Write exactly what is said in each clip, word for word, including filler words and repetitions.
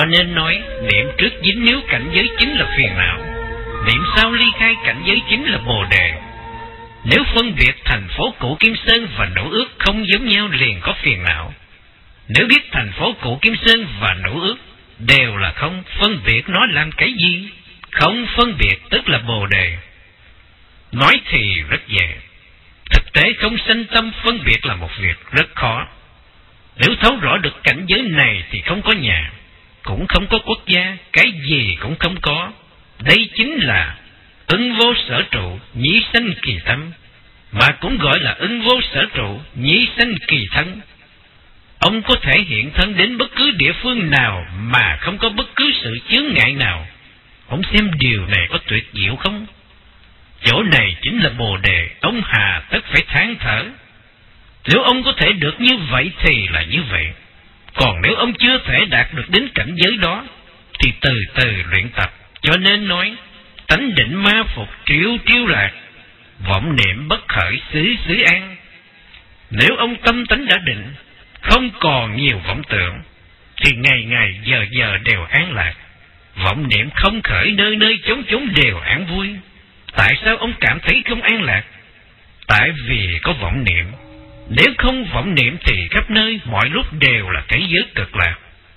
nên nói niệm trước dính níu cảnh giới chính là phiền não, niệm sau ly khai cảnh giới chính là bồ đề. Nếu phân biệt thành phố cũ Kim Sơn và Nữ Ước không giống nhau liền có phiền não. Nếu biết thành phố cũ Kim Sơn và Nữ Ước đều là không, phân biệt nó làm cái gì? Không phân biệt tức là bồ đề. Nói thì rất dễ, thực tế không sanh tâm phân biệt là một việc rất khó. Nếu thấu rõ được cảnh giới này thì không có nhà, cũng không có quốc gia, cái gì cũng không có. Đây chính là ưng vô sở trụ, nhĩ sanh kỳ tâm, mà cũng gọi là ưng vô sở trụ, nhĩ sanh kỳ thân. Ông có thể hiện thân đến bất cứ địa phương nào mà không có bất cứ sự chướng ngại nào. Ông xem điều này có tuyệt diệu không? Chỗ này chính là bồ đề, ông hà tất phải than thở. Nếu ông có thể được như vậy thì là như vậy. Còn nếu ông chưa thể đạt được đến cảnh giới đó thì từ từ luyện tập. Cho nên nói tánh định ma phục triêu triêu lạc, vọng niệm bất khởi xứ xứ an. Nếu ông tâm tánh đã định, không còn nhiều vọng tưởng, thì ngày ngày giờ giờ đều an lạc. Vọng niệm không khởi, nơi nơi chốn chốn đều an vui. Tại sao ông cảm thấy không an lạc? Tại vì có vọng niệm. Nếu không vọng niệm thì khắp nơi mọi lúc đều là thế giới cực lạc.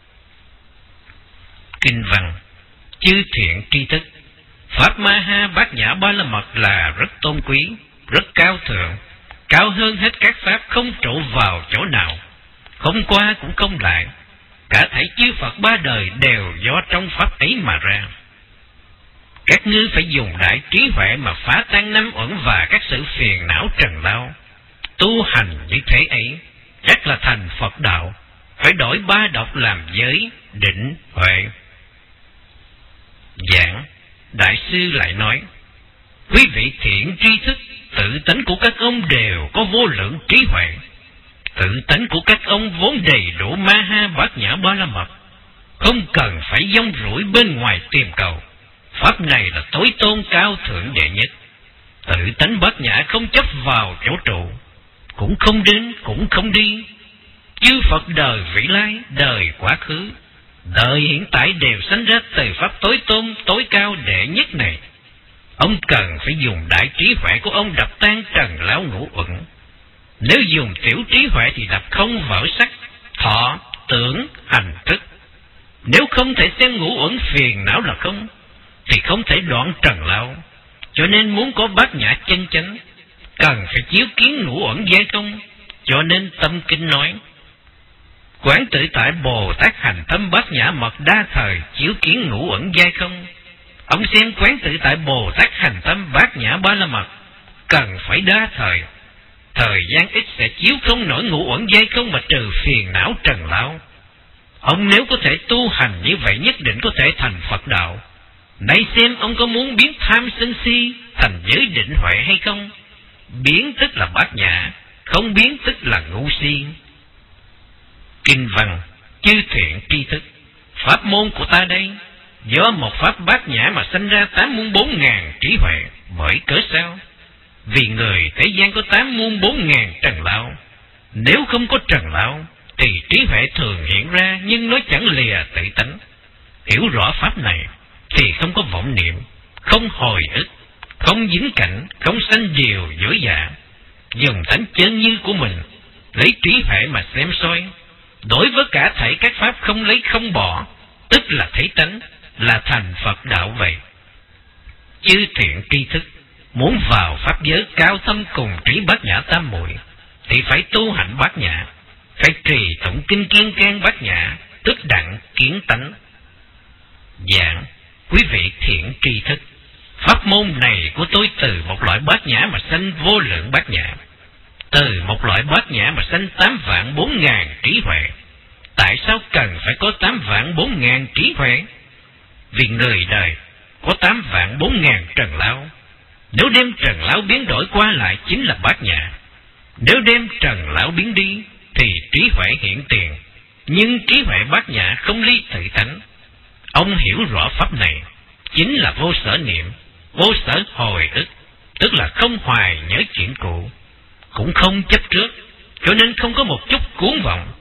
Kinh văn: chư thiện tri thức, Pháp Ma Ha Bát Nhã Ba La Mật là rất tôn quý, rất cao thượng, cao hơn hết các pháp, không trụ vào chỗ nào, không qua cũng không lại. Cả thảy chư Phật ba đời đều do trong pháp ấy mà ra. Các ngươi phải dùng đại trí huệ mà phá tan năm uẩn và các sự phiền não trần lao. Tu hành như thế ấy chắc là thành Phật đạo. Phải đổi ba độc làm giới, định, huệ. Giảng đại sư lại nói: quý vị thiện tri thức, tự tánh của các ông đều có vô lượng trí huệ. Tự tánh của các ông vốn đầy đủ Ma Ha Bát Nhã Ba La Mật, không cần phải dông rủi bên ngoài tìm cầu. Pháp này là tối tôn cao thượng đệ nhất. Tự tánh Bát Nhã không chấp vào chỗ trụ, cũng không đến cũng không đi. Chư Phật đời vĩ lai, đời quá khứ, đời hiện tại đều sanh ra từ pháp tối tôn tối cao đệ nhất này. Ông cần phải dùng đại trí huệ của ông đập tan trần lão ngũ uẩn. Nếu dùng tiểu trí huệ thì đập không vỡ sắc, thọ, tưởng, hành, thức. Nếu không thể xem ngũ uẩn phiền não là không, thì không thể đoạn trần lão. Cho nên muốn có bát nhã chân chánh, cần phải chiếu kiến ngũ uẩn giai không. Cho nên tâm kinh nói: quán tự tại Bồ Tát hành tâm bát nhã mật đa thời, chiếu kiến ngũ uẩn giai không. Ông xem quán tự tại Bồ Tát hành tâm bát nhã ba la mật cần phải đa thời. Thời gian ít sẽ chiếu không nổi ngũ uẩn giai không mà trừ phiền não trần lão. Ông nếu có thể tu hành như vậy nhất định có thể thành Phật đạo. Này xem ông có muốn biến tham sân si thành giới định huệ hay không? Biến tức là bát nhã, không biến tức là ngu si. Kinh văn: chư thiện tri thức, pháp môn của ta đây do một pháp bát nhã mà sanh ra tám muôn bốn ngàn trí huệ. Bởi cớ sao? Vì người thế gian có tám muôn bốn ngàn trần lão. Nếu không có trần lão thì trí huệ thường hiện ra, nhưng nó chẳng lìa tự tánh. Hiểu rõ pháp này thì không có vọng niệm, không hồi ức, không dính cảnh, không sanh điều dối dạ. Dùng tánh chân như của mình, lấy trí huệ mà xem soi. Đối với cả thảy các pháp không lấy không bỏ, tức là thấy tánh, là thành Phật đạo vậy. Chư thiện tri thức, muốn vào pháp giới cao thâm cùng trí bát nhã tam muội thì phải tu hành bát nhã, phải trì tụng kinh kiên can bát nhã, tức đặng kiến tánh. Giảng: quý vị thiện tri thức, pháp môn này của tôi từ một loại bát nhã mà sanh vô lượng bát nhã, từ một loại bát nhã mà sanh tám vạn bốn ngàn trí huệ. Tại sao cần phải có tám vạn bốn ngàn trí huệ? Vì người đời có tám vạn bốn ngàn trần lão. Nếu đem trần lão biến đổi qua lại chính là bát nhã. Nếu đem trần lão biến đi thì trí huệ hiện tiền. Nhưng trí huệ bát nhã không ly tự tánh. Ông hiểu rõ pháp này chính là vô sở niệm, vô sở hồi ức, tức là không hoài nhớ chuyện cũ, cũng không chấp trước, cho nên không có một chút cuốn vọng.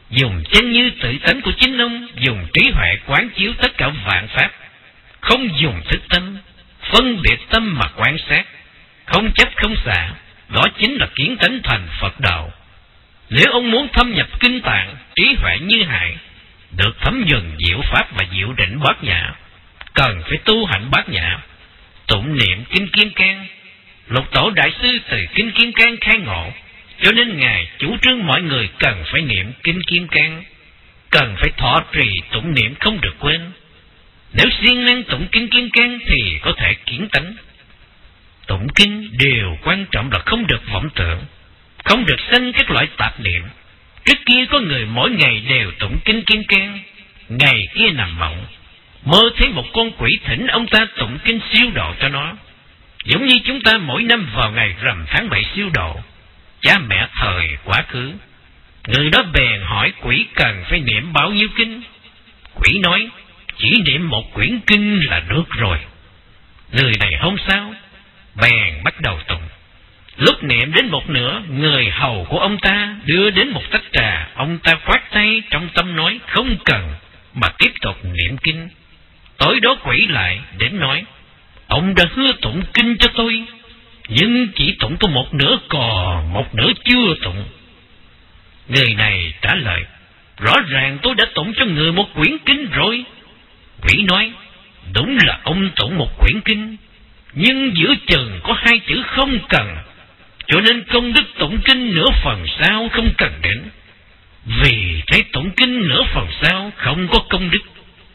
dùng chân như tự tánh của chính ông, dùng trí huệ quán chiếu tất cả vạn pháp, không dùng thức tâm, phân biệt tâm mà quan sát, không chấp không xả, đó chính là kiến tánh thành Phật đạo. Nếu ông muốn thâm nhập kinh tạng, trí huệ như Hải, được thấm nhuần diệu pháp và diệu định bát nhã, cần phải tu hạnh bát nhã, tụng niệm kinh Kim Cang. Lục Tổ đại sư từ kinh Kim Cang khai ngộ, cho nên ngài chủ trương mọi người cần phải niệm kinh Kim Cang, cần phải thọ trì tụng niệm không được quên. Nếu siêng năng tụng kinh Kim Cang thì có thể kiến tánh. Tụng kinh điều quan trọng là không được vọng tưởng, không được sanh các loại tạp niệm. Trước kia có người mỗi ngày đều tụng kinh Kim Cang, ngày kia nằm mộng, mơ thấy một con quỷ thỉnh ông ta tụng kinh siêu độ cho nó. Giống như chúng ta mỗi năm vào ngày rằm tháng bảy siêu độ cha mẹ thời quá khứ, người đó bèn hỏi quỷ cần phải niệm bao nhiêu kinh. Quỷ nói chỉ niệm một quyển kinh là được rồi. Người này hôm sau bèn bắt đầu tụng. Lúc niệm đến một nửa, người hầu của ông ta đưa đến một tách trà, ông ta khoát tay trong tâm nói không cần, mà tiếp tục niệm kinh. Tối đó quỷ lại đến nói, ông đã hứa tụng kinh cho tôi, nhưng chỉ tụng có một nửa, còn một nửa chưa tụng. Người này trả lời, rõ ràng tôi đã tụng cho người một quyển kinh rồi. Quỷ nói, đúng là ông tụng một quyển kinh, nhưng giữa chừng có hai chữ không cần, cho nên công đức tụng kinh nửa phần sau không cần đến. Vì thấy tụng kinh nửa phần sau không có công đức.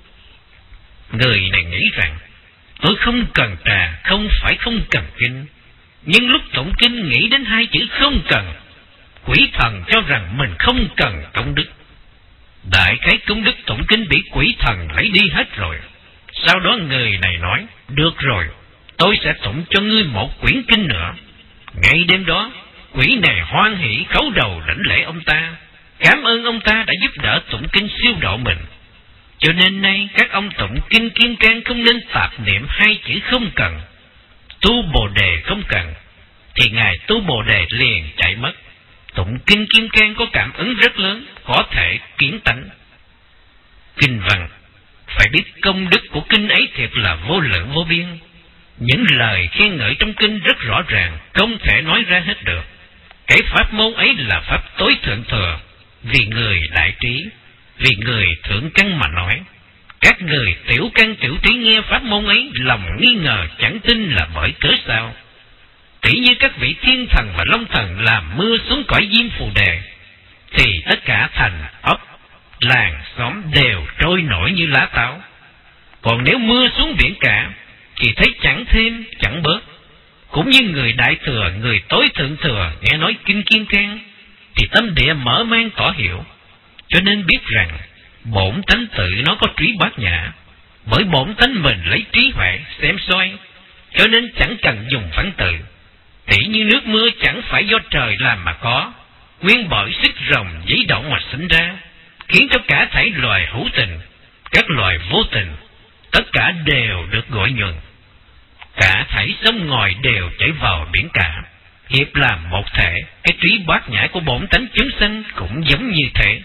Người này nghĩ rằng, tôi không cần trà, không phải không cần kinh, nhưng lúc tụng kinh nghĩ đến hai chữ không cần. Quỷ thần cho rằng mình không cần công đức. Đại khái công đức tụng kinh bị quỷ thần lấy đi hết rồi. Sau đó người này nói, được rồi, tôi sẽ tụng cho ngươi một quyển kinh nữa. Ngay đêm đó, quỷ này hoan hỷ khấu đầu đảnh lễ ông ta, cảm ơn ông ta đã giúp đỡ tụng kinh siêu độ mình. Cho nên nay các ông tụng kinh Kim Cang không nên tạp niệm hai chữ không cần. Tu Bồ Đề không cần, thì ngài tu Bồ Đề liền chạy mất. Tụng kinh Kim Cang có cảm ứng rất lớn, có thể kiến tánh. Kinh văn phải biết công đức của kinh ấy thiệt là vô lượng vô biên. Những lời khen ngợi trong kinh rất rõ ràng, không thể nói ra hết được. Cái pháp môn ấy là pháp tối thượng thừa, vì người đại trí, vì người thượng căn mà nói. Các người tiểu căn tiểu trí nghe pháp môn ấy, lòng nghi ngờ chẳng tin là bởi cớ sao. Tỷ như các vị thiên thần và long thần làm mưa xuống cõi Diêm Phù Đề, thì tất cả thành ấp, làng, xóm đều trôi nổi như lá táo. Còn nếu mưa xuống biển cả, thì thấy chẳng thêm chẳng bớt. Cũng như người đại thừa, người tối thượng thừa nghe nói kinh Kim Cang, thì tâm địa mở mang tỏ hiểu, cho nên biết rằng bổn tánh tự nó có trí bát nhã. Bởi bổn tánh mình lấy trí huệ xem soi, cho nên chẳng cần dùng văn tự. Tỉ như nước mưa chẳng phải do trời làm mà có, nguyên bởi sức rồng giấy động mà sinh ra, khiến cho cả thảy loài hữu tình, các loài vô tình, tất cả đều được gọi nhuần. Cả thảy sông ngòi đều chảy vào biển cả, hiệp làm một thể. Cái trí bát nhã của bổn tánh chúng sanh cũng giống như thế.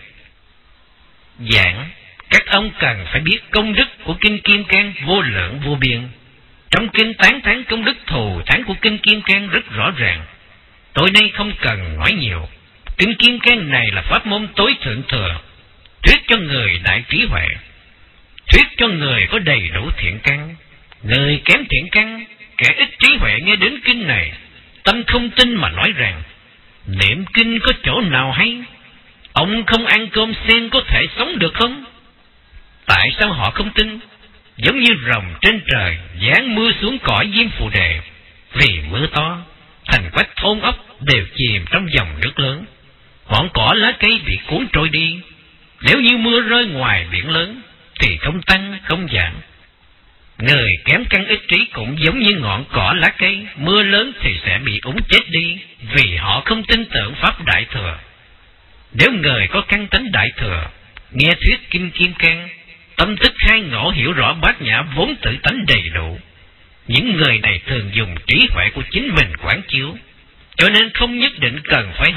Giảng, các ông cần phải biết công đức của kinh Kim Cang vô lượng vô biên. Trong kinh tán thán công đức thù thắng của kinh Kim Cang rất rõ ràng. Tối nay không cần nói nhiều. Kinh Kim Cang này là pháp môn tối thượng thừa, thuyết cho người đại trí huệ, thuyết cho người có đầy đủ thiện căn. Người kém thiện căn, kẻ ít trí huệ nghe đến kinh này, tâm không tin mà nói rằng niệm kinh có chỗ nào hay, ông không ăn cơm sen có thể sống được không? Tại sao họ không tin? Giống như rồng trên trời giáng mưa xuống cõi Diêm Phù Đề, vì mưa to, thành quách thôn ốc đều chìm trong dòng nước lớn, ngọn cỏ lá cây bị cuốn trôi đi. Nếu như mưa rơi ngoài biển lớn thì không tăng không giảm. Người kém căn ít trí cũng giống như ngọn cỏ lá cây, mưa lớn thì sẽ bị úng chết đi, vì họ không tin tưởng pháp đại thừa. Nếu người có căn tánh đại thừa, nghe thuyết kinh Kim Cang, tâm thức khai ngộ hiểu rõ bát nhã vốn tự tánh đầy đủ, những người này thường dùng trí huệ của chính mình quán chiếu, cho nên không nhất định cần phải học,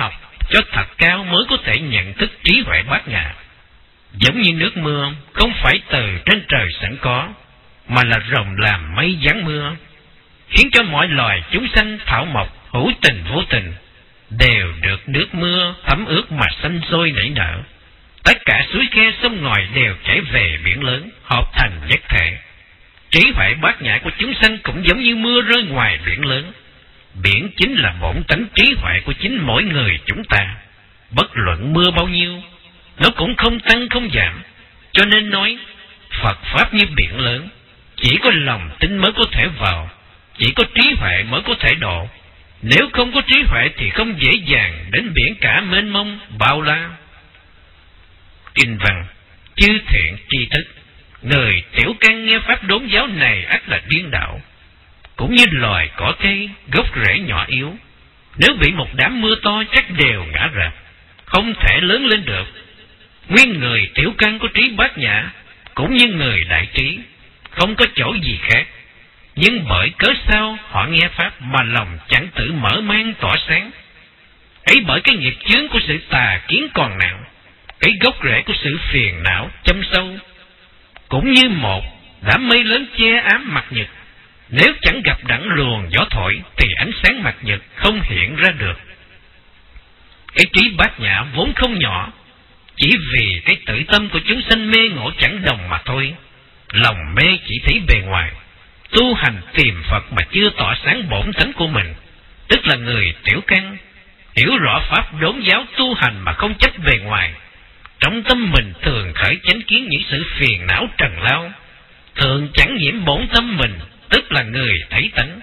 cho thật cao mới có thể nhận thức trí huệ bát nhã. Giống như nước mưa không phải từ trên trời sẵn có, mà là rồng làm mây giáng mưa, khiến cho mọi loài chúng sanh thảo mộc hữu tình vô tình đều được nước mưa thấm ướt mà xanh sôi nảy nở. Tất cả suối khe sông ngòi đều chảy về biển lớn, hợp thành nhất thể. Trí huệ bát nhã của chúng sanh cũng giống như mưa rơi ngoài biển lớn. Biển chính là bổn tánh trí huệ của chính mỗi người chúng ta. Bất luận mưa bao nhiêu, nó cũng không tăng không giảm. Cho nên nói, Phật Pháp như biển lớn, chỉ có lòng tin mới có thể vào, chỉ có trí huệ mới có thể độ. Nếu không có trí huệ thì không dễ dàng đến biển cả mênh mông, bao la. Kinh văn: chư thiện tri thức, người tiểu căn nghe pháp đốn giáo này ắt là điên đạo. Cũng như loài cỏ cây, gốc rễ nhỏ yếu, nếu bị một đám mưa to chắc đều ngã rạp, không thể lớn lên được. Nguyên người tiểu căn có trí bát nhã, cũng như người đại trí, không có chỗ gì khác. Nhưng bởi cớ sao họ nghe pháp mà lòng chẳng tự mở mang tỏa sáng? Ấy bởi cái nghiệp chướng của sự tà kiến còn nặng, cái gốc rễ của sự phiền não châm sâu. Cũng như một đám mây lớn che ám mặt nhật, nếu chẳng gặp đặng luồng gió thổi thì ánh sáng mặt nhật không hiện ra được. Cái trí bát nhã vốn không nhỏ, chỉ vì cái tự tâm của chúng sanh mê ngộ chẳng đồng mà thôi. Lòng mê chỉ thấy bề ngoài, tu hành tìm Phật mà chưa tỏa sáng bổn tánh của mình, tức là người tiểu căn. Hiểu rõ pháp đốn giáo tu hành mà không chấp bề ngoài, trong tâm mình thường khởi chánh kiến những sự phiền não trần lao, thường chẳng nhiễm bổn tâm mình, tức là người thấy tánh.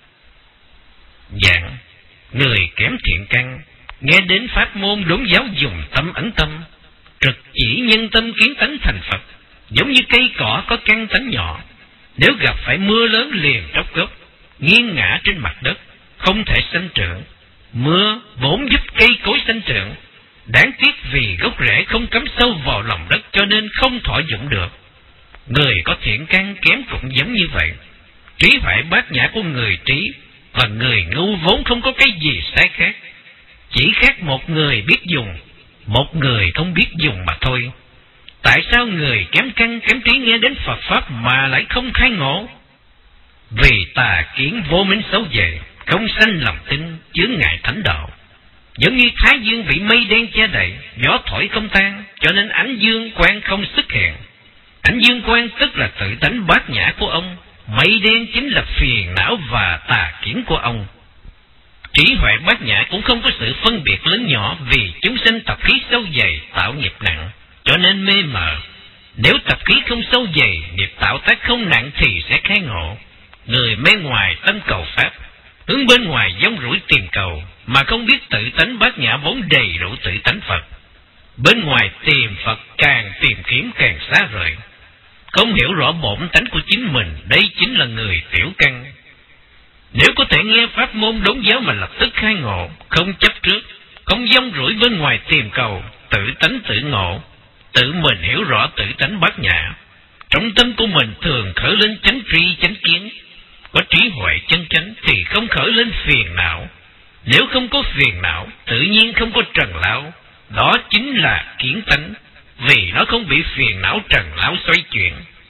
Dạng: người kém thiện căn, nghe đến pháp môn đốn giáo dùng tâm ấn tâm, trực chỉ nhân tâm kiến tánh thành Phật. Giống như cây cỏ có căn tánh nhỏ, nếu gặp phải mưa lớn liền tróc gốc, nghiêng ngã trên mặt đất, không thể sanh trưởng. Mưa vốn giúp cây cối sanh trưởng, đáng tiếc vì gốc rễ không cắm sâu vào lòng đất cho nên không thọ dụng được. Người có thiện căn kém cũng giống như vậy. Trí huệ bát nhã của người trí và người ngu vốn không có cái gì sai khác, chỉ khác một người biết dùng, một người không biết dùng mà thôi. Tại sao người kém căn kém trí nghe đến Phật Pháp mà lại không khai ngộ? Vì tà kiến vô minh xấu về, không sanh lòng tin, chướng ngại thánh đạo. Giống như thái dương bị mây đen che đậy, gió thổi không tan, cho nên ánh dương quang không xuất hiện. Ánh dương quang tức là tự tánh bát nhã của ông, mây đen chính là phiền não và tà kiến của ông. Trí huệ bát nhã cũng không có sự phân biệt lớn nhỏ, vì chúng sinh tập khí sâu dày tạo nghiệp nặng, cho nên mê mờ. Nếu tập khí không sâu dày, nghiệp tạo tác không nặng thì sẽ khai ngộ. Người mê ngoài tâm cầu pháp, hướng bên ngoài giống rủi tìm cầu, mà không biết tự tánh bát nhã vốn đầy đủ tự tánh Phật. Bên ngoài tìm Phật càng tìm kiếm càng xa rời, không hiểu rõ bổn tánh của chính mình, đây chính là người tiểu căn. Nếu có thể nghe pháp môn đốn giáo mà lập tức khai ngộ, không chấp trước, không dông rủi bên ngoài tìm cầu, tự tánh tự ngộ, tự mình hiểu rõ tự tánh bát nhã, trong tâm của mình thường khởi lên chánh tri chánh kiến. Có trí huệ chân chánh thì không khởi lên phiền não. Nếu không có phiền não, tự nhiên không có trần lão, đó chính là kiến tánh, vì nó không bị phiền não trần lão xoay chuyển.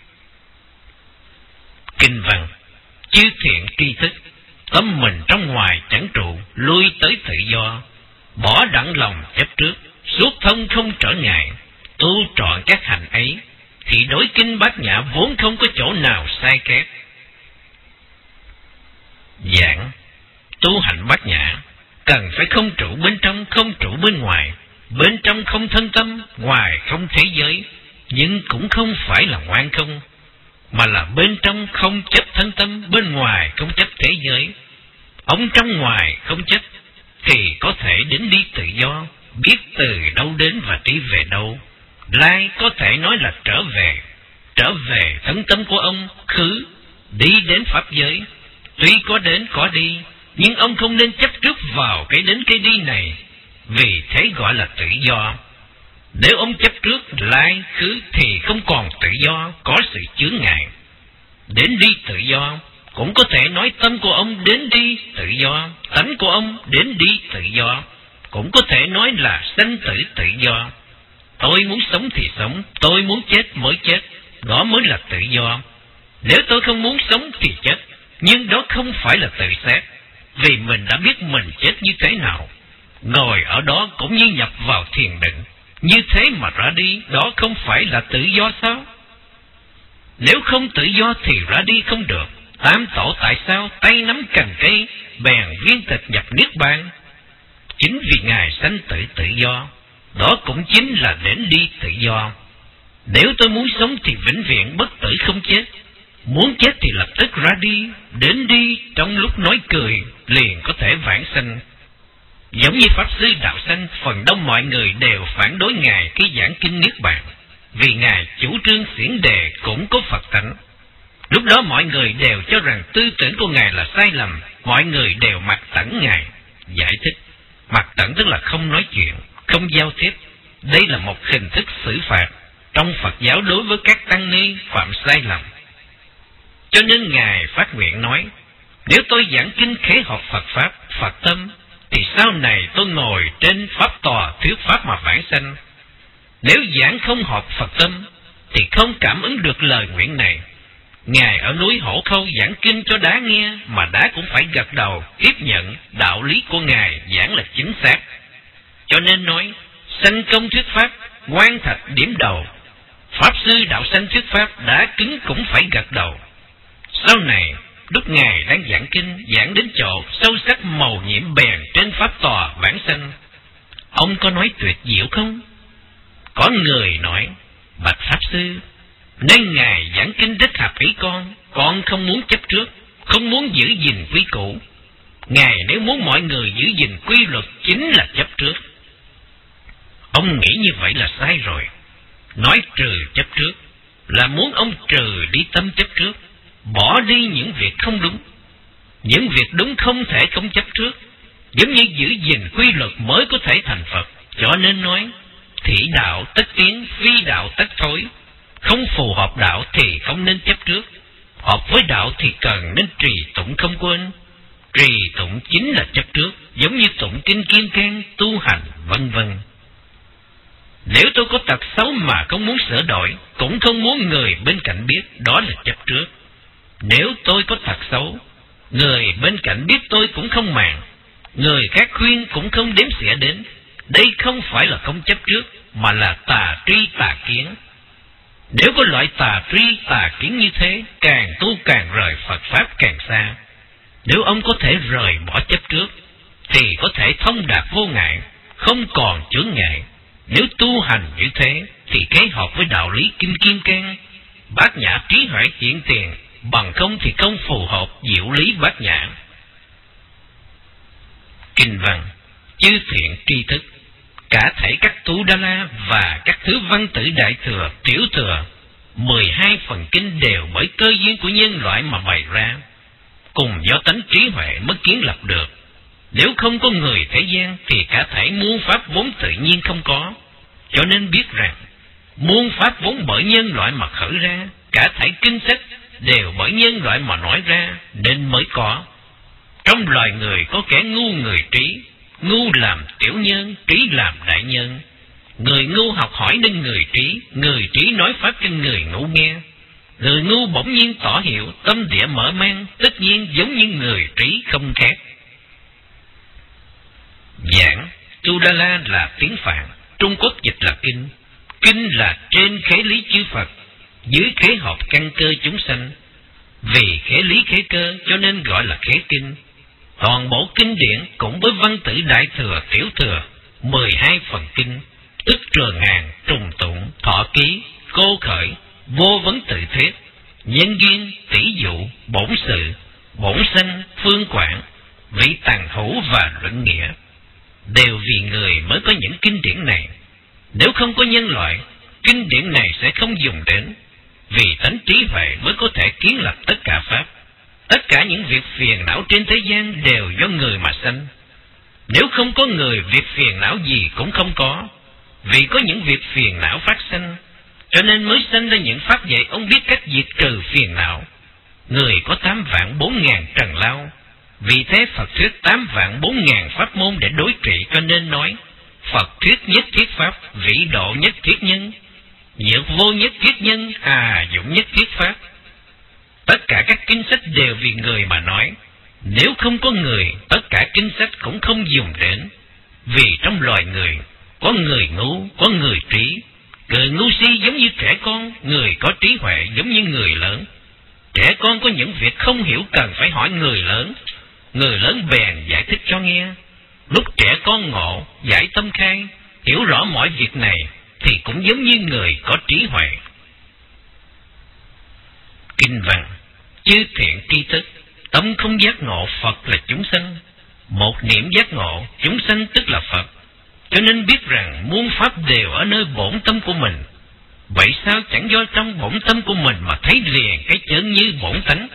Kinh văn: chư thiện tri thức, tâm mình trong ngoài chẳng trụ, lui tới tự do, bỏ đặng lòng chấp trước, suốt thông không trở ngại, tu trọn các hành ấy, thì đối kinh bát nhã vốn không có chỗ nào sai khác. Giảng: tu hành bát nhã cần phải không trụ bên trong, không trụ bên ngoài, bên trong không thân tâm, ngoài không thế giới, nhưng cũng không phải là ngoan không, mà là bên trong không chấp thân tâm, bên ngoài không chấp thế giới. Ông trong ngoài không chấp thì có thể đến đi tự do, biết từ đâu đến và đi về đâu. Lai có thể nói là trở về, trở về thân tâm của ông, khứ, đi đến pháp giới. Tuy có đến có đi, nhưng ông không nên chấp trước vào cái đến cái đi này, vì thế gọi là tự do. Nếu ông chấp trước lai khứ thì không còn tự do, có sự chướng ngại. Đến đi tự do, cũng có thể nói tâm của ông đến đi tự do, tánh của ông đến đi tự do, cũng có thể nói là sanh tử tự do. Tôi muốn sống thì sống, tôi muốn chết mới chết, đó mới là tự do. Nếu tôi không muốn sống thì chết, nhưng đó không phải là tự sát, vì mình đã biết mình chết như thế nào. Ngồi ở đó cũng như nhập vào thiền định, như thế mà ra đi, đó không phải là tự do sao? Nếu không tự do thì ra đi không được. Tam tổ tại sao tay nắm cành cây, bèn viên thịt nhập niết bàn? Chính vì Ngài sanh tử tự do, đó cũng chính là đến đi tự do. Nếu tôi muốn sống thì vĩnh viễn bất tử không chết, muốn chết thì lập tức ra đi, đến đi trong lúc nói cười liền có thể vãng sanh. Giống như Pháp Sư Đạo Sanh, phần đông mọi người đều phản đối Ngài khi giảng kinh Niết Bàn, vì Ngài chủ trương xiển đề cũng có Phật tánh. Lúc đó mọi người đều cho rằng tư tưởng của Ngài là sai lầm, mọi người đều mặc tẩn Ngài. Giải thích, mặc tẩn tức là không nói chuyện, không giao tiếp. Đây là một hình thức xử phạt trong Phật giáo đối với các tăng ni phạm sai lầm. Cho nên Ngài phát nguyện nói, nếu tôi giảng kinh khế học Phật Pháp, Phật tâm, thì sau này tôi ngồi trên Pháp tòa thuyết Pháp mà vãng sanh. Nếu giảng không học Phật tâm, thì không cảm ứng được lời nguyện này. Ngài ở núi Hổ Khâu giảng kinh cho đá nghe, mà đá cũng phải gật đầu, tiếp nhận đạo lý của Ngài giảng là chính xác. Cho nên nói, sanh công thuyết Pháp, ngoan thạch điểm đầu. Pháp Sư Đạo Sanh thuyết Pháp, đá cứng cũng phải gật đầu. Sau này, lúc Ngài đang giảng kinh, giảng đến chỗ sâu sắc màu nhiệm bèn trên Pháp tòa vãng sanh. Ông có nói tuyệt diệu không? Có người nói, bạch Pháp Sư, nay Ngài giảng kinh đích hợp ý con, con không muốn chấp trước, không muốn giữ gìn quy củ. Ngài nếu muốn mọi người giữ gìn quy luật chính là chấp trước. Ông nghĩ như vậy là sai rồi. Nói trừ chấp trước là muốn ông trừ đi tâm chấp trước, bỏ đi những việc không đúng. Những việc đúng không thể không chấp trước, giống như giữ gìn quy luật mới có thể thành Phật. Cho nên nói, thị đạo tất tiến, phi đạo tất thối. Không phù hợp đạo thì không nên chấp trước, hợp với đạo thì cần nên trì tụng không quên. Trì tụng chính là chấp trước, giống như tụng kinh Kim Cang, tu hành, vân vân. Nếu tôi có tật xấu mà không muốn sửa đổi, cũng không muốn người bên cạnh biết, đó là chấp trước. Nếu tôi có tật xấu, người bên cạnh biết tôi cũng không màng, người khác khuyên cũng không đếm xỉa đến. Đây không phải là không chấp trước, mà là tà tri tà kiến. Nếu có loại tà tri tà kiến như thế, càng tu càng rời Phật Pháp càng xa. Nếu ông có thể rời bỏ chấp trước, thì có thể thông đạt vô ngại, không còn chướng ngại. Nếu tu hành như thế, thì kế hợp với đạo lý Kinh Kim Cang, Bát Nhã trí huệ hiện tiền, bằng không thì không phù hợp diệu lý Bát Nhã. Kinh văn, chư thiện tri thức, cả thảy các Tu Đa La và các thứ văn tử đại thừa, tiểu thừa, mười hai phần kinh đều bởi cơ duyên của nhân loại mà bày ra, cùng do tánh trí huệ mới kiến lập được. Nếu không có người thế gian thì cả thảy muôn pháp vốn tự nhiên không có. Cho nên biết rằng muôn pháp vốn bởi nhân loại mà khởi ra, cả thảy kinh sách đều bởi nhân loại mà nói ra nên mới có. Trong loài người có kẻ ngu người trí, ngu làm tiểu nhân, trí làm đại nhân. Người ngu học hỏi nên người trí, người trí nói pháp cho người ngu nghe. Người ngu bỗng nhiên tỏ hiểu, tâm địa mở mang, tất nhiên giống như người trí không khác. Giảng Tu Đa La là tiếng Phạn, Trung Quốc dịch là kinh. Kinh là trên khế lý chư Phật, dưới khế hợp căn cơ chúng sanh. Vì khế lý khế cơ cho nên gọi là khế kinh. Toàn bộ kinh điển cũng với văn tử đại thừa, tiểu thừa, mười hai phần kinh, tức trường hàng, trùng tụng, thọ ký, cô khởi, vô vấn tự thuyết, nhân duyên, tỷ dụ, bổn sự, bổn sanh, phương quảng, vị tàn hữu và luận nghĩa, đều vì người mới có những kinh điển này. Nếu không có nhân loại, kinh điển này sẽ không dùng đến, vì tánh trí huệ mới có thể kiến lập tất cả pháp. Tất cả những việc phiền não trên thế gian đều do người mà sanh. Nếu không có người, việc phiền não gì cũng không có. Vì có những việc phiền não phát sinh, cho nên mới sinh ra những pháp dạy ông biết cách diệt trừ phiền não. Người có tám vạn bốn ngàn trần lao, Vì thế Phật thuyết tám vạn bốn ngàn pháp môn để đối trị, cho nên nói Phật thuyết nhất thiết pháp, vĩ độ nhất thiết nhân, nhược vô nhất thiết nhân, à dụng nhất thiết pháp. Tất cả các kinh sách đều vì người mà nói. Nếu không có người, tất cả kinh sách cũng không dùng đến. Vì trong loài người, có người ngu, có người trí. Người ngu si giống như trẻ con, người có trí huệ giống như người lớn. Trẻ con có những việc không hiểu cần phải hỏi người lớn, người lớn bèn giải thích cho nghe. Lúc trẻ con ngộ, giải tâm khai, hiểu rõ mọi việc này, thì cũng giống như người có trí huệ. Kinh văn: chư thiện tri thức, tâm không giác ngộ, Phật là chúng sanh. Một niệm giác ngộ, chúng sanh tức là Phật. Cho nên biết rằng muôn pháp đều ở nơi bổn tâm của mình. Vậy sao chẳng do trong bổn tâm của mình mà thấy liền cái chân như bổn tánh?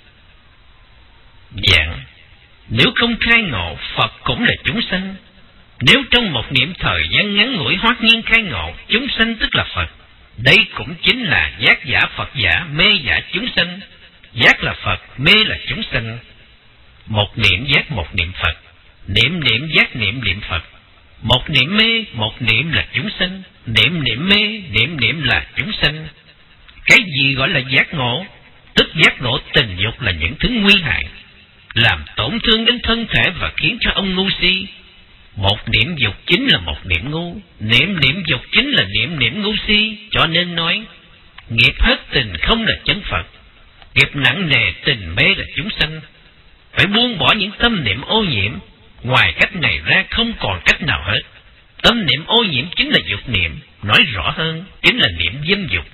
Dạng: nếu không khai ngộ, Phật cũng là chúng sanh. Nếu trong một niệm thời gian ngắn ngủi hoát nhiên khai ngộ, chúng sanh tức là Phật. Đây cũng chính là giác giả Phật giả, mê giả chúng sanh. Giác là Phật, mê là chúng sanh. Một niệm giác, một niệm Phật. Niệm niệm giác, niệm niệm Phật. Một niệm mê, một niệm là chúng sanh. Niệm niệm mê, niệm niệm là chúng sanh. Cái gì gọi là giác ngộ? Tức giác ngộ tình dục là những thứ nguy hại, làm tổn thương đến thân thể và khiến cho ông ngu si. Một niệm dục chính là một niệm ngu, niệm niệm dục chính là niệm niệm ngu si. Cho nên nói nghiệp hết tình không là chân Phật, nghiệp nặng nề tình mê là chúng sanh. Phải buông bỏ những tâm niệm ô nhiễm, ngoài cách này ra không còn cách nào hết. Tâm niệm ô nhiễm chính là dục niệm, nói rõ hơn chính là niệm dâm dục.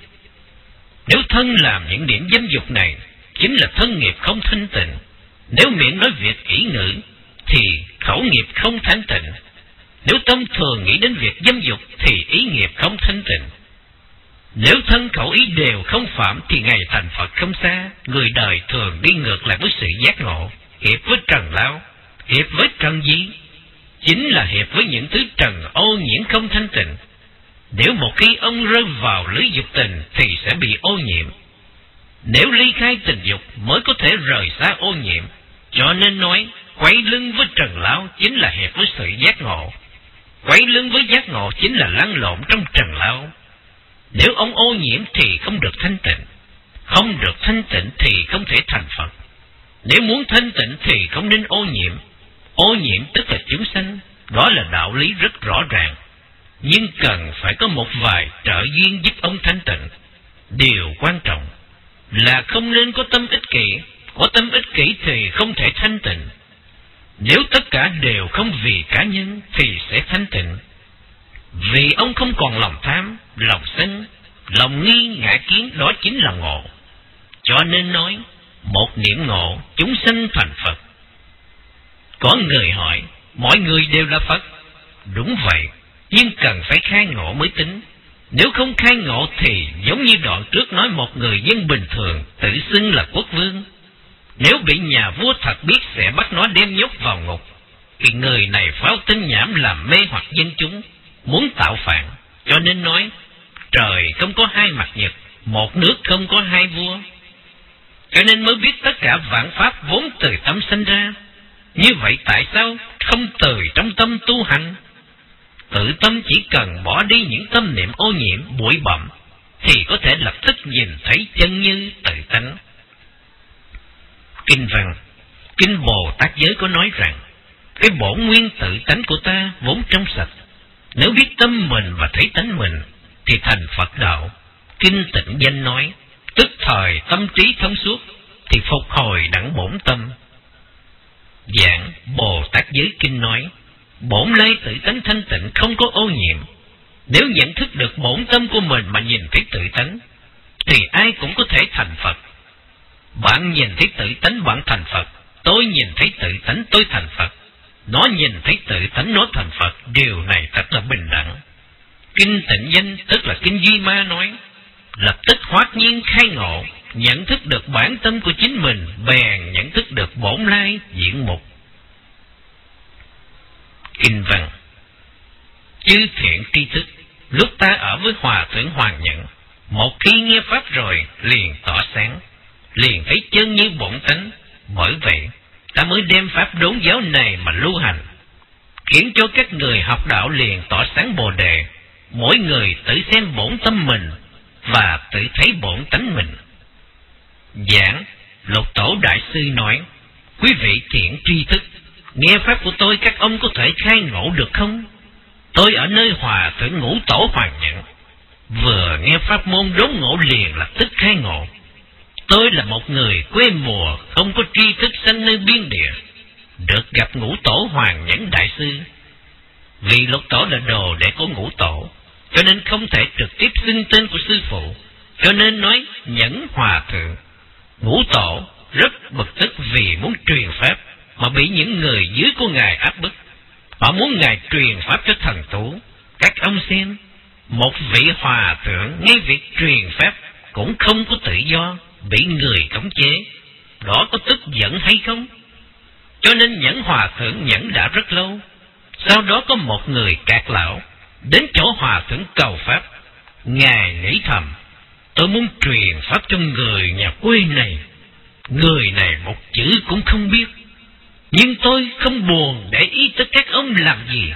Nếu thân làm những niệm dâm dục này, chính là thân nghiệp không thanh tịnh. Nếu miệng nói việc ý ngữ, thì khẩu nghiệp không thanh tịnh. Nếu tâm thường nghĩ đến việc dâm dục, thì ý nghiệp không thanh tịnh. Nếu thân khẩu ý đều không phạm, thì ngày thành Phật không xa. Người đời thường đi ngược lại với sự giác ngộ, hiệp với trần lao. Hiệp với trần gì? Chính là hiệp với những thứ trần ô nhiễm không thanh tịnh. Nếu một khi ông rơi vào lưới dục tình, thì sẽ bị ô nhiễm. Nếu ly khai tình dục mới có thể rời xa ô nhiễm. Cho nên nói quay lưng với trần lão chính là hiệp với sự giác ngộ. Quay lưng với giác ngộ chính là lăn lộn trong trần lão. Nếu ông ô nhiễm thì không được thanh tịnh, không được thanh tịnh thì không thể thành Phật. Nếu muốn thanh tịnh thì không nên ô nhiễm. Ô nhiễm tức là chúng sanh, đó là đạo lý rất rõ ràng. Nhưng cần phải có một vài trợ duyên giúp ông thanh tịnh. Điều quan trọng là không nên có tâm ích kỷ. Có tâm ích kỷ thì không thể thanh tịnh. Nếu tất cả đều không vì cá nhân thì sẽ thanh tịnh. Vì ông không còn lòng tham, lòng sân, lòng nghi ngã kiến, đó chính là ngộ. Cho nên nói một niệm ngộ, chúng sanh thành Phật. Có người hỏi, mọi người đều là Phật. Đúng vậy, nhưng cần phải khai ngộ mới tính. Nếu không khai ngộ thì giống như đoạn trước nói một người dân bình thường tự xưng là quốc vương. Nếu bị nhà vua thật biết sẽ bắt nó đem nhốt vào ngục, thì người này phao tin nhảm làm mê hoặc dân chúng, muốn tạo phản. Cho nên nói trời không có hai mặt nhật, một nước không có hai vua. Cho nên mới biết tất cả vạn pháp vốn từ tâm sinh ra. Như vậy tại sao không từ trong tâm tu hành? Tự tâm chỉ cần bỏ đi những tâm niệm ô nhiễm, bụi bặm, thì có thể lập tức nhìn thấy chân như tự tánh. Kinh văn: Kinh Bồ Tát Giới có nói rằng cái bổn nguyên tự tánh của ta vốn trong sạch. Nếu biết tâm mình và thấy tánh mình thì thành Phật đạo. Kinh Tịnh Danh nói tức thời tâm trí thông suốt thì phục hồi đẳng bổn tâm. Dạng Bồ Tát Giới Kinh nói bổn lai tự tánh thanh tịnh không có ô nhiễm. Nếu nhận thức được bổn tâm của mình mà nhìn thấy tự tánh thì ai cũng có thể thành Phật. Bạn nhìn thấy tự tánh bạn thành Phật, tôi nhìn thấy tự tánh tôi thành Phật, nó nhìn thấy tự tánh nó thành Phật. Điều này thật là bình đẳng. Kinh Tịnh Danh tức là Kinh Duy Ma nói lập tức hoát nhiên khai ngộ, nhận thức được bản tâm của chính mình, bèn nhận thức được bổn lai diện mục. Kinh văn: Chư thiện tri thức, lúc ta ở với Hòa Thượng Hoàng Nhận, một khi nghe pháp rồi liền tỏ sáng, liền thấy chân như bổn tánh. Bởi vậy ta mới đem pháp đốn giáo này mà lưu hành, khiến cho các người học đạo liền tỏ sáng Bồ đề, mỗi người tự xem bổn tâm mình và tự thấy bổn tánh mình. Giảng Lục Tổ Đại Sư nói: quý vị thiện tri thức, nghe pháp của tôi các ông có thể khai ngộ được không? Tôi ở nơi Hòa Thượng Ngũ Tổ Hoàng Nhận, vừa nghe pháp môn đốn ngộ liền lập tức khai ngộ. Tôi là một người quê mùa, không có tri thức sanh nơi biên địa, được gặp Ngũ Tổ Hoàng Nhẫn Đại Sư. Vì Lục Tổ là đồ đệ của Ngũ Tổ, cho nên không thể trực tiếp xưng tên của sư phụ, cho nên nói Nhẫn Hòa Thượng. Ngũ Tổ rất bực tức vì muốn truyền pháp mà bị những người dưới của ngài áp bức. Họ muốn ngài truyền pháp cho thần tú. Các ông xem, một vị hòa thượng ngay việc truyền pháp cũng không có tự do, bị người khống chế, đó có tức giận hay không? Cho nên Nhẫn Hòa Thượng nhẫn đã rất lâu. Sau đó có một người cạc lão đến chỗ Hòa Thượng cầu pháp. Ngài nghĩ thầm: tôi muốn truyền pháp cho người nhà quê này, người này một chữ cũng không biết, nhưng tôi không buồn để ý tới các ông làm gì.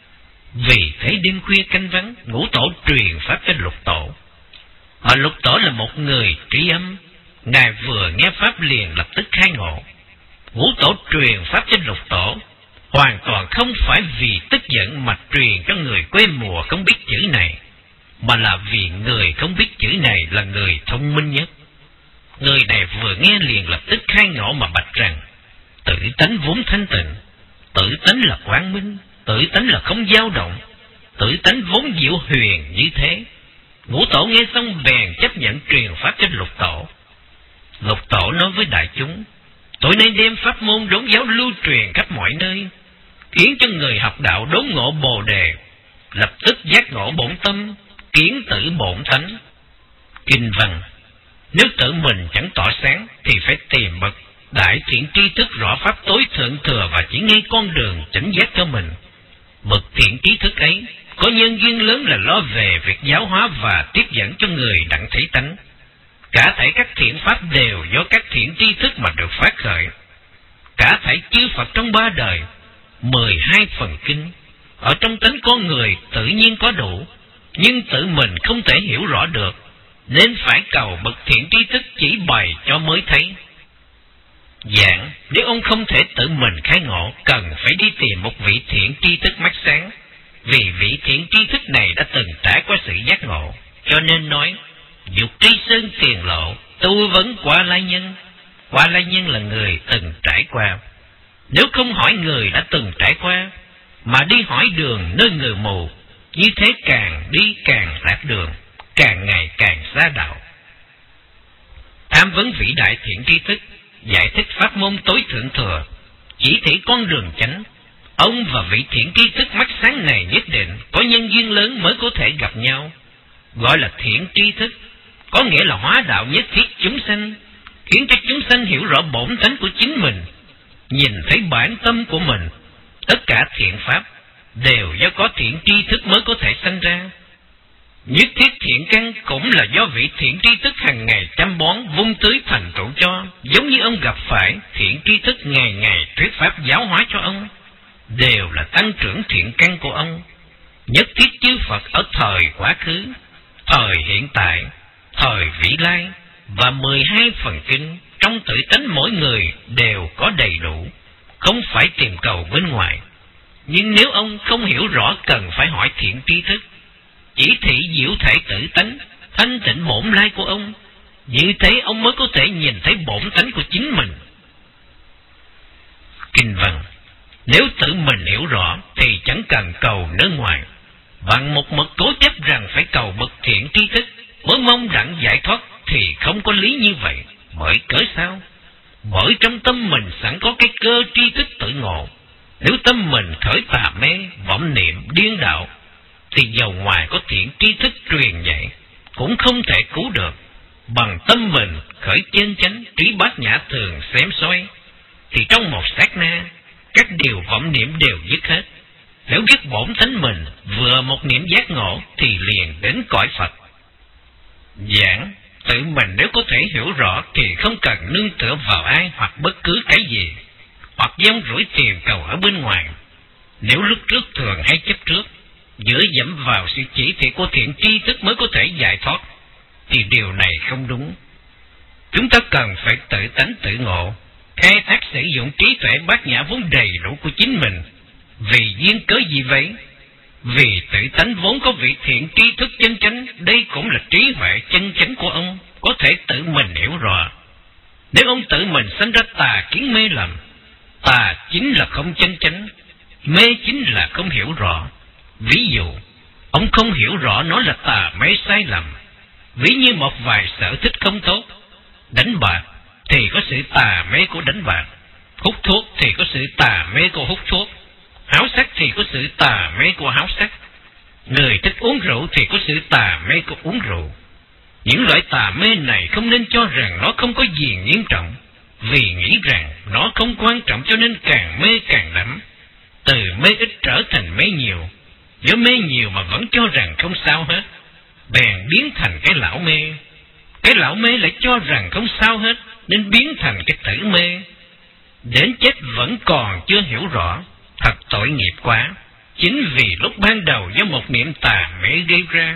Vì thế đêm khuya canh vắng, Ngũ Tổ truyền pháp cho Lục Tổ. Họ Lục Tổ là một người trí âm, ngài vừa nghe pháp liền lập tức khai ngộ. Ngũ Tổ truyền pháp cho Lục Tổ hoàn toàn không phải vì tức giận mà truyền cho người quê mùa không biết chữ này, mà là vì người không biết chữ này là người thông minh nhất. Người này vừa nghe liền lập tức khai ngộ mà bạch rằng: tự tánh vốn thanh tịnh, tự tánh là quang minh, tự tánh là không dao động, tự tánh vốn diệu huyền như thế. Ngũ Tổ nghe xong bèn chấp nhận truyền pháp cho Lục Tổ. Lục Tổ nói với đại chúng: tối nay đem pháp môn đốn giáo lưu truyền khắp mọi nơi, khiến cho người học đạo đốn ngộ Bồ đề, lập tức giác ngộ bổn tâm, kiến tử bổn thánh. Kinh văn: nếu tự mình chẳng tỏ sáng thì phải tìm bậc đại thiện tri thức rõ pháp tối thượng thừa và chỉ ngay con đường chánh giác cho mình. Bậc thiện trí thức ấy có nhân duyên lớn là lo về việc giáo hóa và tiếp dẫn cho người đặng thấy tánh. Cả thảy các thiện pháp đều do các thiện tri thức mà được phát khởi. Cả thảy chư Phật trong ba đời, mười hai phần kinh, ở trong tánh con người tự nhiên có đủ, nhưng tự mình không thể hiểu rõ được, nên phải cầu bậc thiện tri thức chỉ bày cho mới thấy. Dạng nếu ông không thể tự mình khai ngộ, cần phải đi tìm một vị thiện tri thức mắt sáng, vì vị thiện tri thức này đã từng trải qua sự giác ngộ, cho nên nói: dục tri sơn tiền lộ, tu vấn Quả Lai Nhân. Quả Lai Nhân là người từng trải qua. Nếu không hỏi người đã từng trải qua, mà đi hỏi đường nơi người mù, như thế càng đi càng lạc đường, càng ngày càng xa đạo. Tham vấn vĩ đại thiện tri thức, giải thích pháp môn tối thượng thừa, chỉ thị con đường chánh. Ông và vị thiện tri thức mắt sáng này nhất định có nhân duyên lớn mới có thể gặp nhau. Gọi là thiện tri thức, có nghĩa là hóa đạo nhất thiết chúng sanh, khiến cho chúng sanh hiểu rõ bổn tánh của chính mình, nhìn thấy bản tâm của mình. Tất cả thiện pháp đều do có thiện tri thức mới có thể sanh ra. Nhất thiết thiện căn cũng là do vị thiện tri thức hàng ngày chăm bón vun tưới thành tựu cho, giống như ông gặp phải thiện tri thức ngày ngày thuyết pháp giáo hóa cho ông, đều là tăng trưởng thiện căn của ông. Nhất thiết chư Phật ở thời quá khứ, thời hiện tại, thời vĩ lai và mười hai phần kinh trong tự tánh mỗi người đều có đầy đủ, không phải tìm cầu bên ngoài. Nhưng nếu ông không hiểu rõ, cần phải hỏi thiện tri thức, chỉ thị diệu thể tự tánh, thanh tịnh bổn lai của ông. Như thế ông mới có thể nhìn thấy bổn tánh của chính mình. Kinh văn: nếu tự mình hiểu rõ thì chẳng cần cầu nơi ngoài, bằng một mực cố chấp rằng phải cầu bậc thiện tri thức mới mong đặng giải thoát thì không có lý như vậy. Bởi cớ sao? Bởi trong tâm mình sẵn có cái cơ tri thức tự ngộ. Nếu tâm mình khởi tà mê, vọng niệm, điên đạo, thì dầu ngoài có thiện tri thức truyền dạy cũng không thể cứu được. Bằng tâm mình khởi chân chánh, trí bát nhã thường xem soi, thì trong một sát na các điều vọng niệm đều dứt hết. Nếu dứt bổn tánh mình, vừa một niệm giác ngộ thì liền đến cõi Phật. Giảng tự mình nếu có thể hiểu rõ thì không cần nương tựa vào ai hoặc bất cứ cái gì, hoặc dông rủi tiền cầu ở bên ngoài. Nếu lúc trước thường hay chấp trước, dựa dẫm vào sự chỉ thị của thiện tri thức mới có thể giải thoát, thì điều này không đúng. Chúng ta cần phải tự tánh tự ngộ, khai thác sử dụng trí tuệ bát nhã vốn đầy đủ của chính mình. Vì duyên cớ gì vậy? Vì tự tánh vốn có vị thiện tri thức chân chánh, đây cũng là trí huệ chân chánh của ông, có thể tự mình hiểu rõ. Nếu ông tự mình sanh ra tà kiến mê lầm, tà chính là không chân chánh, mê chính là không hiểu rõ. Ví dụ, ông không hiểu rõ nó là tà mê sai lầm. Ví như một vài sở thích không tốt, đánh bạc thì có sự tà mê của đánh bạc, hút thuốc thì có sự tà mê của hút thuốc, háo sắc thì có sự tà mê của háo sắc, người thích uống rượu thì có sự tà mê của uống rượu. Những loại tà mê này không nên cho rằng nó không có gì nghiêm trọng, vì nghĩ rằng nó không quan trọng cho nên càng mê càng đắm, từ mê ít trở thành mê nhiều. Do mê nhiều mà vẫn cho rằng không sao hết, bèn biến thành cái lão mê. Cái lão mê lại cho rằng không sao hết, nên biến thành cái tử mê. Đến chết vẫn còn chưa hiểu rõ, thật tội nghiệp quá. Chính vì lúc ban đầu do một niệm tà mê gây ra.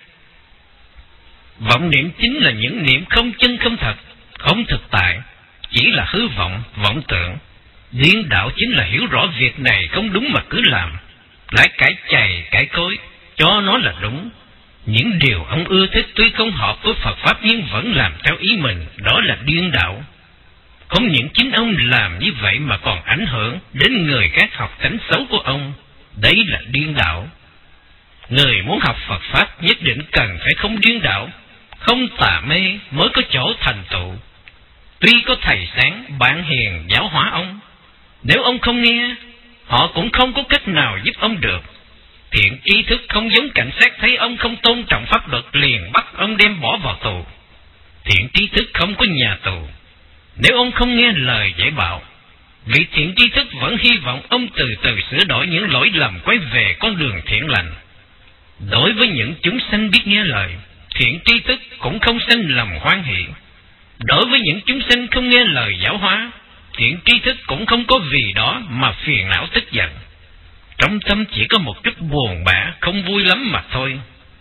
Vọng niệm chính là những niệm không chân không thật, không thực tại, chỉ là hư vọng, vọng tưởng. Điên đạo chính là hiểu rõ việc này không đúng mà cứ làm, lại cải chày cải cối cho nó là đúng. Những điều ông ưa thích tuy không hợp với Phật Pháp nhưng vẫn làm theo ý mình, đó là điên đạo. Không những chính ông làm như vậy mà còn ảnh hưởng đến người khác học tánh xấu của ông, đấy là điên đạo. Người muốn học Phật Pháp nhất định cần phải không điên đạo, không tà mê mới có chỗ thành tựu. Tuy có thầy sáng, bạn hiền giáo hóa ông, nếu ông không nghe, họ cũng không có cách nào giúp ông được. Thiện tri thức không giống cảnh sát thấy ông không tôn trọng pháp luật liền bắt ông đem bỏ vào tù. Thiện tri thức không có nhà tù. Nếu ông không nghe lời dạy bảo, vị thiện tri thức vẫn hy vọng ông từ từ sửa đổi những lỗi lầm, quay về con đường thiện lành. Đối với những chúng sanh biết nghe lời, thiện tri thức cũng không sanh lòng hoan hỷ. Đối với những chúng sanh không nghe lời giáo hóa, thiện tri thức cũng không có vì đó mà phiền não tức giận. Trong tâm chỉ có một chút buồn bã, không vui lắm mà thôi.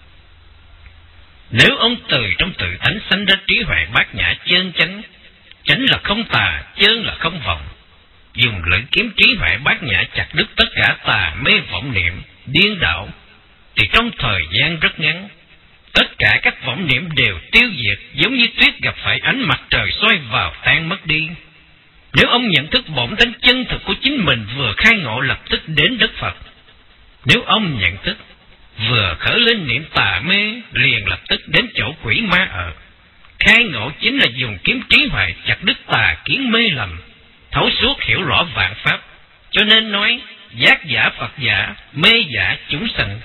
Nếu ông từ trong tự tánh sanh ra trí huệ bát nhã chân chánh, chánh là không tà, chân là không vọng, dùng lưỡi kiếm trí huệ bát nhã chặt đứt tất cả tà mê vọng niệm, điên đạo, thì trong thời gian rất ngắn, tất cả các vọng niệm đều tiêu diệt, giống như tuyết gặp phải ánh mặt trời soi vào tan mất đi. Nếu ông nhận thức bổn tánh chân thực của chính mình, vừa khai ngộ lập tức đến đất Phật. Nếu ông nhận thức, vừa khởi lên niệm tà mê, liền lập tức đến chỗ quỷ ma ở. Khai ngộ chính là dùng kiếm trí huệ chặt đứt tà kiến mê lầm, thấu suốt hiểu rõ vạn pháp. Cho nên nói giác giả Phật giả, mê giả chúng sanh.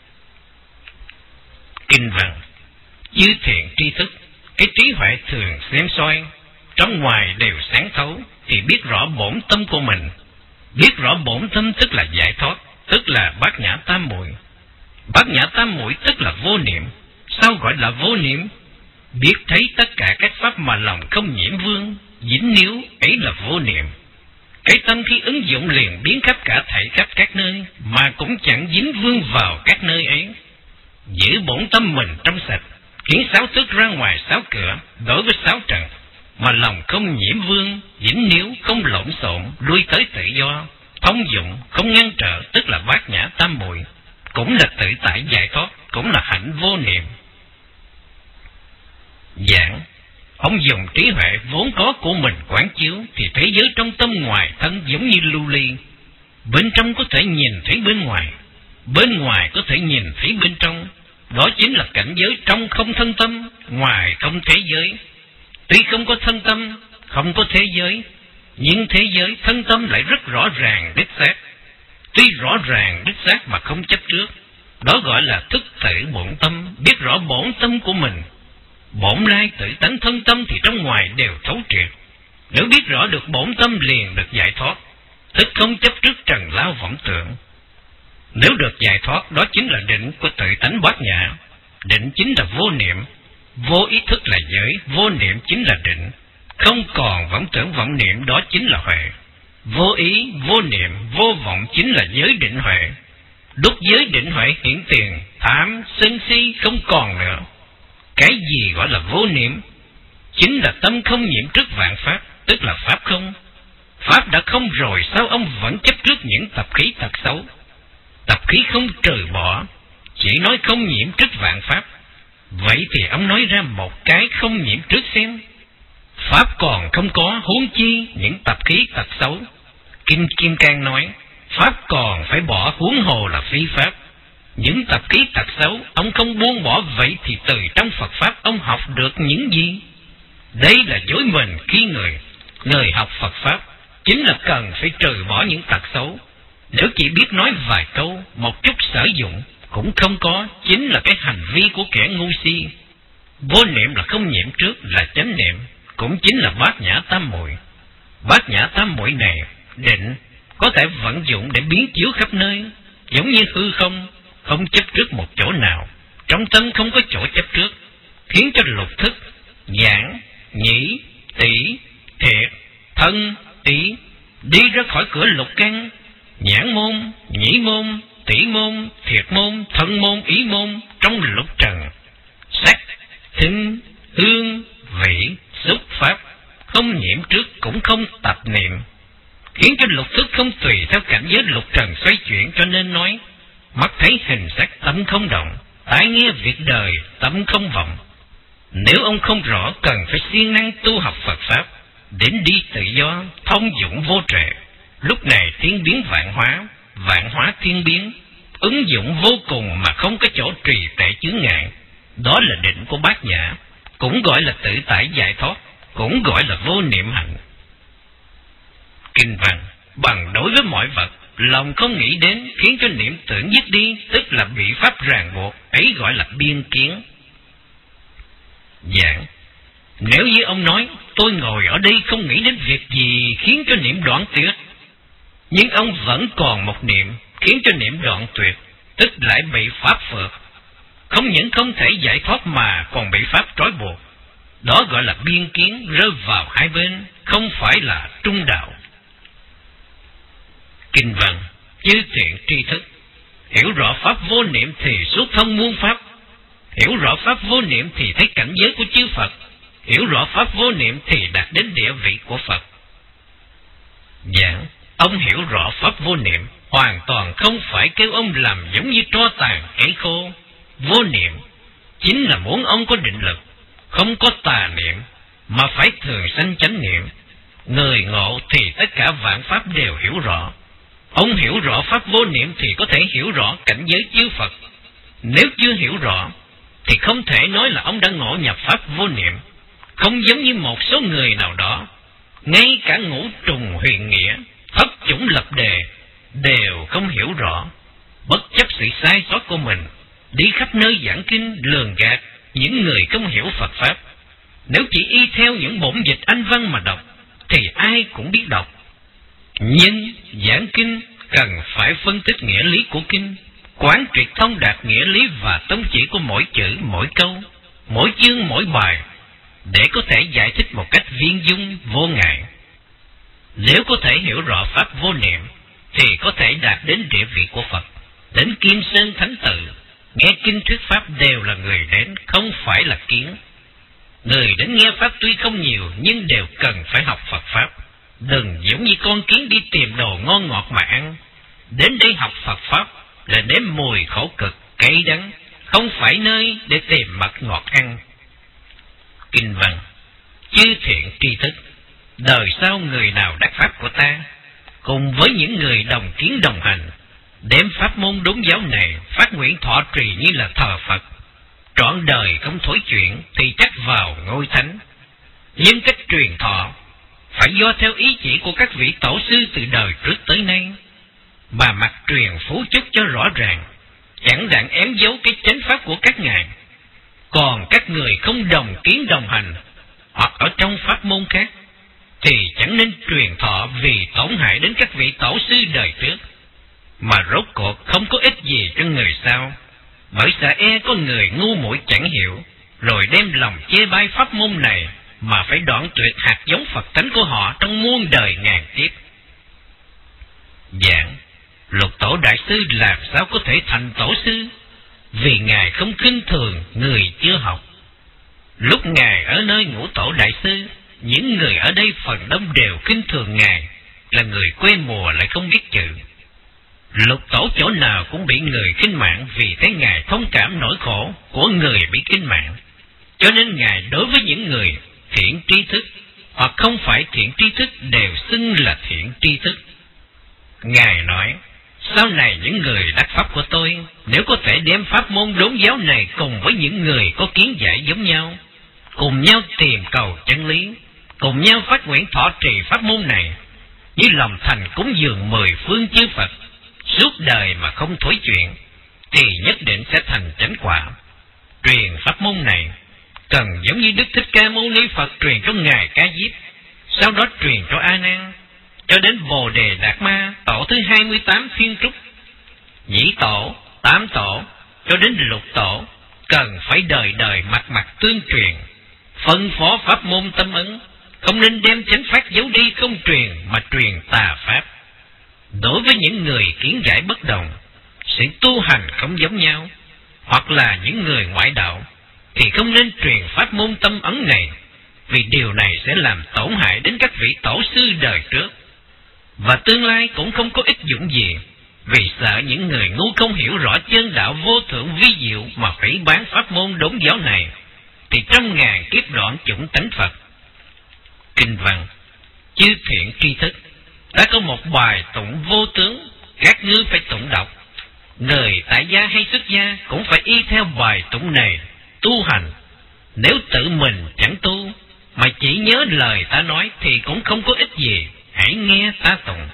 Kinh văn: chư thiện tri thức, cái trí huệ thường xem soi, trong ngoài đều sáng thấu, thì biết rõ bổn tâm của mình. Biết rõ bổn tâm tức là giải thoát, tức là bát nhã tam muội. Bát nhã tam muội tức là vô niệm. Sao gọi là vô niệm? Biết thấy tất cả các pháp mà lòng không nhiễm vương, dính níu, ấy là vô niệm. Cái tâm khi ứng dụng liền biến khắp cả thảy khắp các nơi, mà cũng chẳng dính vương vào các nơi ấy. Giữ bổn tâm mình trong sạch, khiến sáu thức ra ngoài sáu cửa, đối với sáu trần, mà lòng không nhiễm vương, dính níu, không lộn xộn, lui tới tự do, thông dụng, không ngăn trở, tức là bát nhã tam muội, cũng là tự tại giải thoát, cũng là hạnh vô niệm. Giảng: ông dùng trí huệ vốn có của mình quán chiếu, thì thế giới trong tâm ngoài thân giống như lưu ly. Bên trong có thể nhìn thấy bên ngoài, bên ngoài có thể nhìn thấy bên trong. Đó chính là cảnh giới trong không thân tâm, ngoài không thế giới. Tuy không có thân tâm, không có thế giới, nhưng thế giới thân tâm lại rất rõ ràng đích xác. Tuy rõ ràng đích xác mà không chấp trước, đó gọi là thức tự bổn tâm, biết rõ bổn tâm của mình. Bổn lai tự tánh thân tâm thì trong ngoài đều thấu triệt. Nếu biết rõ được bổn tâm liền được giải thoát, thức không chấp trước trần lao vọng tưởng. Nếu được giải thoát, đó chính là định của tự tánh bát nhã. Định chính là vô niệm, vô ý thức là giới, vô niệm chính là định. Không còn vọng tưởng vọng niệm, đó chính là huệ. Vô ý, vô niệm, vô vọng chính là giới định huệ. Lúc giới định huệ hiện tiền, tham, sân si không còn nữa. Cái gì gọi là vô niệm? Chính là tâm không nhiễm trước vạn pháp, tức là pháp không. Pháp đã không rồi, sao ông vẫn chấp trước những tập khí thật xấu? Tập khí không trừ bỏ, chỉ nói không nhiễm trước vạn pháp. Vậy thì ông nói ra một cái không nhiễm trước xem. Pháp còn không có, huống chi những tập khí thật xấu. Kinh Kim Cang nói, pháp còn phải bỏ, huống hồ là phi pháp. Những tập khí thật xấu ông không buông bỏ, vậy thì từ trong Phật pháp ông học được những gì? Đây là dối mình khi người người học Phật pháp chính là cần phải trừ bỏ những tật xấu. Nếu chỉ biết nói vài câu, một chút sử dụng cũng không có, chính là cái hành vi của kẻ ngu si. Vô niệm là không nhiễm trước, là chánh niệm, cũng chính là bát nhã tam muội. Bát nhã tam muội này, định có thể vận dụng để biến chiếu khắp nơi, giống như hư không, không chấp trước một chỗ nào, trong tâm không có chỗ chấp trước, khiến cho lục thức, giảng, nhĩ, tỷ, thiệt, thân, ý đi ra khỏi cửa lục căn, nhãn môn, nhĩ môn, tỷ môn, thiệt môn, thân môn, ý môn trong lục trần, sắc, thính, hương, vị, xúc pháp, không nhiễm trước cũng không tập niệm, khiến cho lục thức không tùy theo cảnh giới lục trần xoay chuyển. Cho nên nói, mắt thấy hình sắc tâm không động, tai nghe việc đời tâm không vọng. Nếu ông không rõ, cần phải siêng năng tu học Phật pháp, đến đi tự do, thông dụng vô trệ. Lúc này thiên biến vạn hóa, vạn hóa thiên biến, ứng dụng vô cùng mà không có chỗ trì tệ chướng ngại. Đó là định của bát nhã, cũng gọi là tự tại giải thoát, cũng gọi là vô niệm hạnh. Kinh văn, bằng đối với mọi vật, lòng không nghĩ đến, khiến cho niệm tưởng dứt đi, tức là bị pháp ràng buộc, ấy gọi là biên kiến. Giảng, nếu như ông nói, tôi ngồi ở đây không nghĩ đến việc gì khiến cho niệm đoạn tuyệt, nhưng ông vẫn còn một niệm khiến cho niệm đoạn tuyệt, tức lại bị pháp phược, không những không thể giải thoát mà còn bị pháp trói buộc. Đó gọi là biên kiến, rơi vào hai bên, không phải là trung đạo. Kinh văn, chư thiện tri thức, hiểu rõ pháp vô niệm thì xuất thông muôn pháp, hiểu rõ pháp vô niệm thì thấy cảnh giới của chư Phật, hiểu rõ pháp vô niệm thì đạt đến địa vị của Phật. Giảng, ông hiểu rõ pháp vô niệm, hoàn toàn không phải kêu ông làm giống như tro tàn ấy khô. Vô niệm chính là muốn ông có định lực, không có tà niệm, mà phải thường sanh chánh niệm. Người ngộ thì tất cả vạn pháp đều hiểu rõ. Ông hiểu rõ pháp vô niệm thì có thể hiểu rõ cảnh giới chư Phật. Nếu chưa hiểu rõ thì không thể nói là ông đã ngộ nhập pháp vô niệm. Không giống như một số người nào đó, ngay cả ngũ trùng huyền nghĩa, thất chủng lập đề đều không hiểu rõ, bất chấp sự sai sót của mình, đi khắp nơi giảng kinh lường gạt những người không hiểu Phật pháp. Nếu chỉ y theo những bổn dịch Anh văn mà đọc thì ai cũng biết đọc, nhưng giảng kinh cần phải phân tích nghĩa lý của kinh, quán triệt thông đạt nghĩa lý và tông chỉ của mỗi chữ mỗi câu, mỗi chương mỗi bài, để có thể giải thích một cách viên dung vô ngại. Nếu có thể hiểu rõ pháp vô niệm thì có thể đạt đến địa vị của Phật, đến Kim Sơn Thánh Tự, nghe kinh thuyết pháp đều là người đến, không phải là kiến. Người đến nghe pháp tuy không nhiều nhưng đều cần phải học Phật pháp. Đừng giống như con kiến đi tìm đồ ngon ngọt mà ăn. Đến đây học Phật pháp là nếm mùi khổ cực, cay đắng, không phải nơi để tìm mật ngọt ăn. Kinh văn, chư thiện tri thức, đời sau người nào đắc pháp của ta, cùng với những người đồng kiến đồng hành, đem pháp môn đúng giáo này phát nguyện thọ trì như là thờ Phật, trọn đời không thối chuyển thì chắc vào ngôi thánh. Nhưng cách truyền thọ phải do theo ý chỉ của các vị tổ sư từ đời trước tới nay, mà mặt truyền phú chúc cho rõ ràng, chẳng đặng ém dấu cái chánh pháp của các ngài. Còn các người không đồng kiến đồng hành hoặc ở trong pháp môn khác thì chẳng nên truyền thọ, vì tổn hại đến các vị tổ sư đời trước, mà rốt cuộc không có ích gì cho người sau. Bởi sợ e có người ngu muội chẳng hiểu, rồi đem lòng chê bai pháp môn này mà phải đoạn tuyệt hạt giống Phật tánh của họ trong muôn đời ngàn kiếp. Giảng: Lục Tổ đại sư làm sao có thể thành tổ sư? Vì Ngài không khinh thường người chưa học. Lúc Ngài ở nơi Ngũ Tổ đại sư, những người ở đây phần đông đều khinh thường Ngài, là người quê mùa lại không biết chữ. Lục Tổ chỗ nào cũng bị người khinh mạng, vì thấy Ngài thông cảm nỗi khổ của người bị khinh mạng. Cho nên Ngài đối với những người thiện tri thức hoặc không phải thiện tri thức đều xưng là thiện tri thức. Ngài nói: Sau này những người đắc pháp của tôi, nếu có thể đem pháp môn đốn giáo này cùng với những người có kiến giải giống nhau, cùng nhau tìm cầu chân lý, cùng nhau phát nguyện thọ trì pháp môn này, như lòng thành cúng dường mười phương chư Phật, suốt đời mà không thối chuyện, thì nhất định sẽ thành chánh quả. Truyền pháp môn này cần giống như Đức Thích Ca Mâu Ni Phật truyền cho Ngài Ca Diếp, sau đó truyền cho A Nan, cho đến Bồ Đề Đạt Ma tổ thứ hai mươi tám Thiên Trúc, nhị tổ, tám tổ, cho đến lục tổ, cần phải đời đời mặt mặt tương truyền, phân phó pháp môn tâm ấn, không nên đem chánh pháp giấu đi không truyền mà truyền tà pháp. Đối với những người kiến giải bất đồng, sự tu hành không giống nhau, hoặc là những người ngoại đạo, thì không nên truyền pháp môn tâm ấn này, vì điều này sẽ làm tổn hại đến các vị tổ sư đời trước, và tương lai cũng không có ích dụng gì, vì sợ những người ngu không hiểu rõ chân đạo vô thượng vi diệu mà phỉ bán pháp môn đốn giáo này, thì trong ngàn kiếp đoạn chủng tánh Phật. Kinh văn: Chư thiện tri thức, đã có một bài tụng vô tướng, các ngươi phải tụng đọc. Người tại gia hay xuất gia cũng phải y theo bài tụng này tu hành. Nếu tự mình chẳng tu mà chỉ nhớ lời ta nói thì cũng không có ích gì, hãy nghe ta tụng.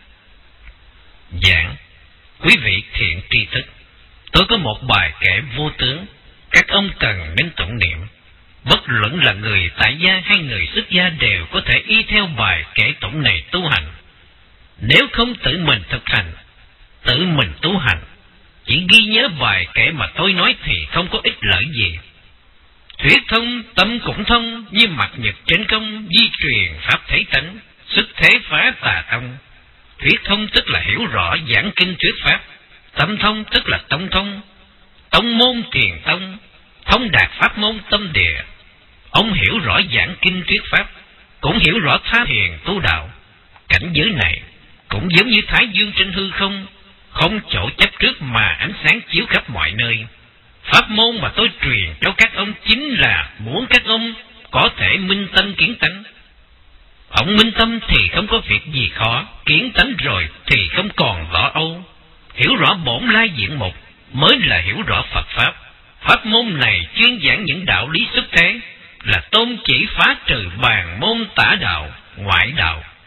Giảng: Quý vị thiện tri thức, tôi có một bài kệ vô tướng, các ông cần nên tụng niệm. Bất luận là người tại gia hay người xuất gia đều có thể y theo bài kệ tụng này tu hành. Nếu không tự mình thực hành, tự mình tu hành, chỉ ghi nhớ bài kệ mà tôi nói thì không có ích lợi gì. Thuyết thông tâm cũng thông, như mặt nhật trên công, di truyền pháp thấy tánh, xuất thế phá tà tông. Thuyết thông tức là hiểu rõ giảng kinh thuyết pháp, tâm thông tức là tông thông, tông môn tiền tông, thông đạt pháp môn tâm địa. Ông hiểu rõ giảng kinh thuyết pháp, cũng hiểu rõ tha thiền tu đạo. Cảnh giới này cũng giống như thái dương trên hư không, không chỗ chấp trước mà ánh sáng chiếu khắp mọi nơi. Pháp môn mà tôi truyền cho các ông chính là muốn các ông có thể minh tâm kiến tánh. Ông minh tâm thì không có việc gì khó, kiến tánh rồi thì không còn lo âu. Hiểu rõ bổn lai diện mục mới là hiểu rõ Phật Pháp. Pháp môn này chuyên giảng những đạo lý xuất thế, là tôn chỉ phá trừ bàn môn tả đạo, ngoại đạo.